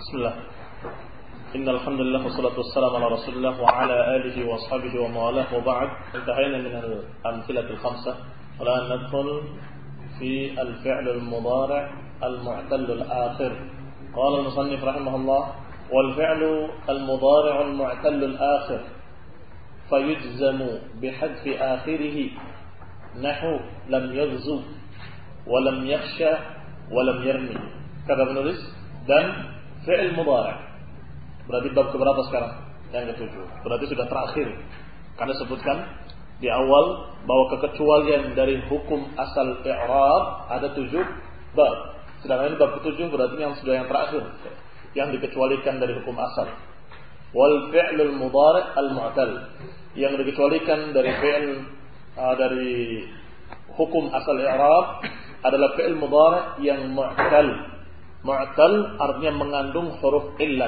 Bismillah. Innal hamdalillah wassalatu wassalamu ala Rasulillah wa ala alihi wa ashabihi wa mawalah wa ba'd. Intahayna min al-amthilah al-khamsah. Wala nadkhul fi al-fi'l al-mudari' al-mu'tal al-akhir. Qala al-musannif rahimahullah wal fi'lu al-mudari' al-mu'tal al-akhir fayujzamu bihadfi akhirih nahu lam yaghzu wa lam yakhsha wa lam yarmi. Kata penulis, dan fi'il mudhari'. Berarti bab keberapa sekarang? Yang ketujuh. Berarti sudah terakhir. Karena sebutkan di awal bahwa kekecualian dari hukum asal i'rab ada 7 bab. Sedangkan ini bab ketujuh berarti yang sudah yang terakhir, yang dikecualikan dari hukum asal. Wal fi'lul mudhari' al-mu'tal, yang dikecualikan dari fi'il dari hukum asal i'rab adalah fi'il mudhari' yang mu'tal. Mu'tal artinya mengandung huruf illat.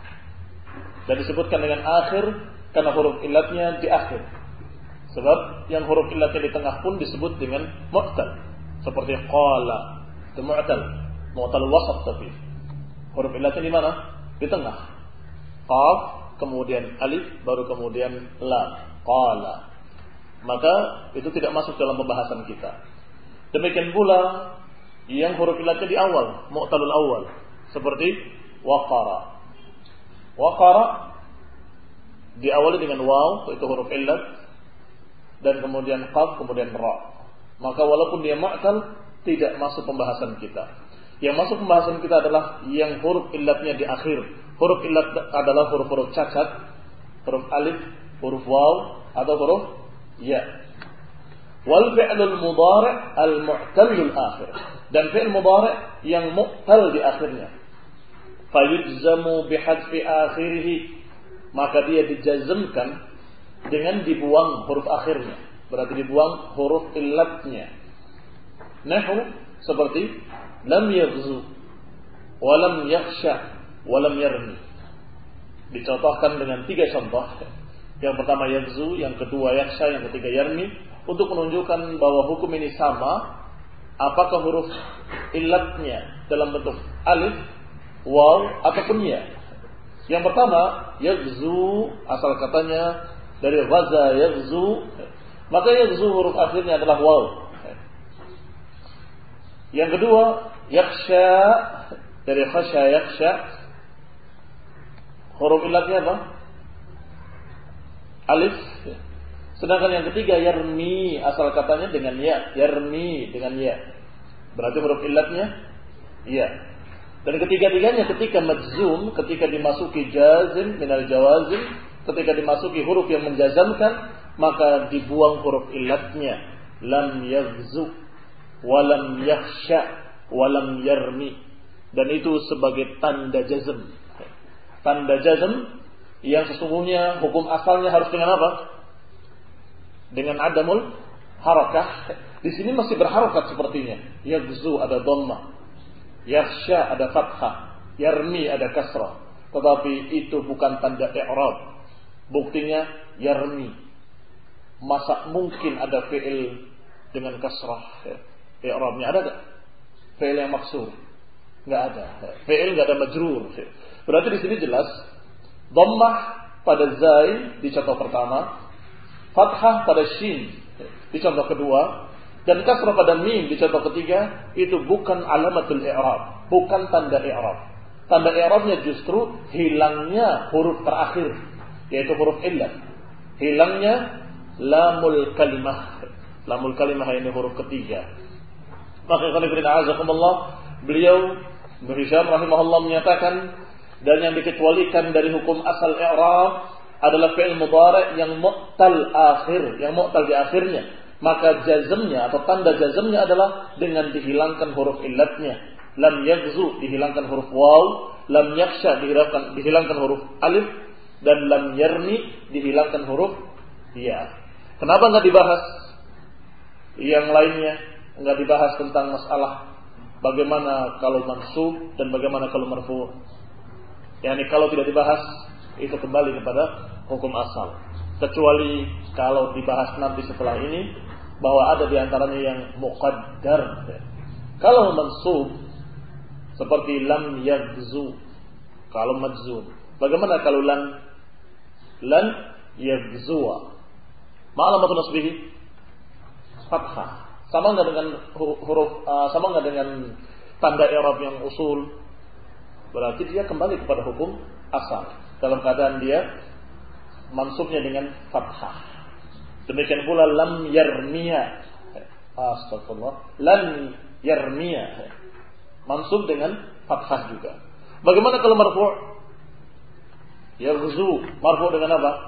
Dan disebutkan dengan akhir karena huruf illatnya di akhir. Sebab yang huruf illatnya di tengah pun disebut dengan mu'tal. Seperti qala, itu mu'tal. Mu'tal wasat tapi. Huruf illatnya di mana? Di tengah. Qaf, kemudian alif, baru kemudian lam. Qala. Maka itu tidak masuk dalam pembahasan kita. Demikian pula yang huruf illatnya di awal, mu'talul awal, seperti waqara. Waqara diawali dengan waw, itu huruf illat, dan kemudian qaf, kemudian ra. Maka walaupun dia mu'tal, tidak masuk pembahasan kita. Yang masuk pembahasan kita adalah yang huruf illatnya di akhir. Huruf illat adalah huruf-huruf cacat, huruf alif, huruf waw, atau huruf ya. Wal fi'lul mudhari' al-mu'tallul akhir, dan fi'il mudhari' yang mu'tal di akhirnya. Fayujzamu bihadfi akhirih, maka dia dijazmkan dengan dibuang huruf akhirnya, berarti dibuang huruf illatnya. Nahu seperti lam yaghzu wa lam yakhsha wa lam yarmi. Dicontohkan dengan 3 contoh. Yang pertama yaghzu, yang kedua yakhsha, yang ketiga yarmi, untuk menunjukkan bahwa hukum ini sama, apakah huruf illatnya dalam bentuk alif, waw, ataupun ya. Yang pertama, yaghzu, asal katanya dari ghaza yaghzu, maka yaghzu huruf akhirnya adalah waw. Yang kedua, yakhsha, dari khasya yakhsha, huruf illatnya apa? Alif. Sedangkan yang ketiga yarmi, asal katanya dengan ya, yarmi dengan ya. Berarti huruf illatnya ya. Dan ketiga-tiganya ketika majzum, ketika dimasuki jazim minal jawazim, ketika dimasuki huruf yang menjazamkan, maka dibuang huruf illatnya. Lam yaghzu wa lam yakhsha wa lam yarmi. Dan itu sebagai tanda jazm. Tanda jazm yang sesungguhnya hukum asalnya harus dengan apa? Dengan adamul harakah. Di sini masih berharakat sepertinya. Yaghzu ada dhammah, yakhsha ada fathah, yarmi ada kasrah. Tetapi itu bukan tanda i'rab. Buktinya yarmi. Masa mungkin ada fi'il dengan kasrah? I'rabnya ada enggak? Fi'il yang maksur? Enggak ada. Fi'il enggak ada majrur. Berarti di sini jelas dhammah pada zai di contoh pertama, fathah pada shin di contoh kedua, dan kasrah pada mim di contoh ketiga, itu bukan alamatul i'rab, bukan tanda i'rab. Tanda i'rabnya justru hilangnya huruf terakhir, yaitu huruf illat. Hilangnya lamul kalimah. Lamul kalimah ini huruf ketiga. Maka beliau Hisham rahimahullah menyatakan, dan yang dikecualikan dari hukum asal i'rab adalah fi'il mudhari' yang mu'tal akhir, yang mu'tal di akhirnya. Maka jazmnya atau tanda jazmnya adalah dengan dihilangkan huruf illatnya. Lam yaghzu dihilangkan huruf waw, lam yakhsha dihilangkan huruf alif, dan lam yarmi dihilangkan huruf ya. Kenapa enggak dibahas yang lainnya? Enggak dibahas tentang masalah bagaimana kalau mansub dan bagaimana kalau marfu'. Yani kalau tidak dibahas, itu kembali kepada hukum asal. Kecuali kalau dibahas nanti setelah ini, bahwa ada di antaranya yang muqaddar. Kalau mansub seperti lam yaghzu, Kalau majzum. Bagaimana kalau lan? Lan yaghzuwa. Ma'alamatun nasbihi? Fathah. Sama enggak dengan huruf sama enggak dengan tanda i'rab yang usul? Berarti dia kembali kepada hukum asal. Dalam keadaan dia mansubnya dengan fathah. Demikian pula lam yarmiya. Astagfirullah. Lan yarmiya. Mansub dengan fathah juga. Bagaimana kalau marfu'? Yaghzu. Marfu' dengan apa?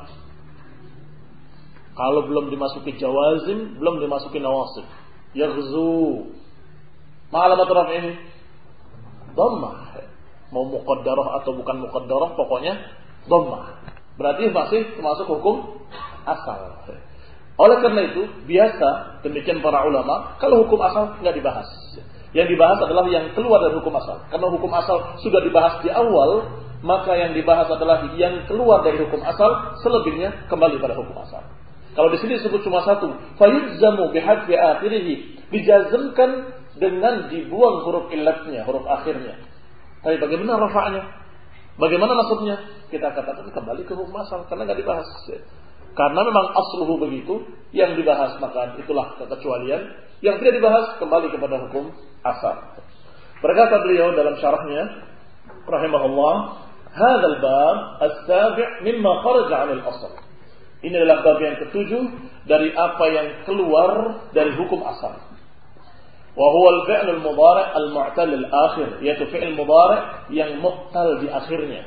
Kalau belum dimasuki jawazim, belum dimasuki nawasib. Yaghzu. Ma'alamat raf'ihi? Dhammah. Mau muqaddarah atau bukan muqaddarah, pokoknya dhammah. Berarti masih termasuk hukum asal. Oleh karena itu, biasa demikian para ulama, kalau hukum asal enggak dibahas. Yang dibahas adalah yang keluar dari hukum asal. Karena hukum asal sudah dibahas di awal, maka yang dibahas adalah yang keluar dari hukum asal, selebihnya kembali pada hukum asal. Kalau di sini disebut cuma satu, fayuzzamu bihadfi akhirih, dijazmkan dengan dibuang huruf illatnya, huruf akhirnya. Tapi bagaimana rafa'nya? Bagaimana nasabnya? Kita katakan kembali ke hukum asal karena enggak dibahas. Karena memang asluhu begitu, yang dibahas maka itulah kekecualian, yang tidak dibahas kembali kepada hukum asal. Berkata beliau dalam syarahnya, rahimahullah, hadzal bab as-sabi' mimma kharaja 'anil asl. Ini adalah bab yang ketujuh dari apa yang keluar dari hukum asal. Wa huwa al-fi'l al-mudhari' al-mu'tal al-akhir, yaitu fi'il mudhari' yang mu'tal di akhirnya.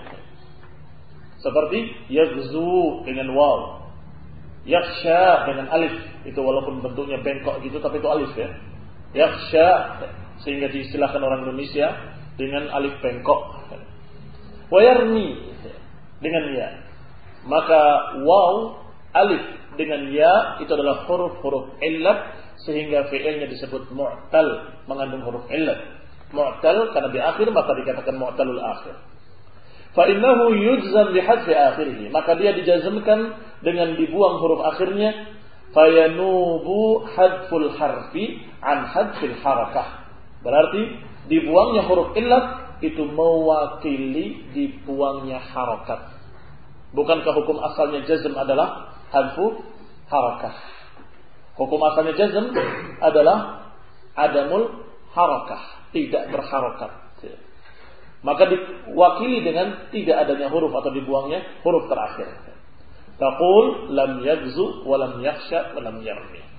Seperti yaghzu dengan waw, yakhsha dengan alif, itu walaupun bentuknya bengkok gitu tapi itu alif ya. Yakhsha sehingga diistilahkan orang Indonesia dengan alif bengkok. Wa yarmi dengan ya. Maka waw, alif dengan ya itu adalah huruf-huruf illat sehingga fi'ilnya disebut mu'tal, mengandung huruf illat. Mu'tal karena di akhir maka dikatakan mu'talul akhir. Fa innahu yujzam bihadfi akhirih, maka dia dijazmkan dengan dibuang huruf akhirnya. Fayanubu hadful harfi an hadfil harakah, berarti dibuangnya huruf illat itu mewakili dibuangnya harakat. Bukankah hukum asalnya jazm adalah hadfu harakah? Hukum asalnya jazm adalah adamul harakah, tidak berharakat. Maka diwakili dengan tidak adanya huruf atau dibuangnya huruf terakhir. Taqul lam yaghzu wa lam yakhsha wa lam yarmi.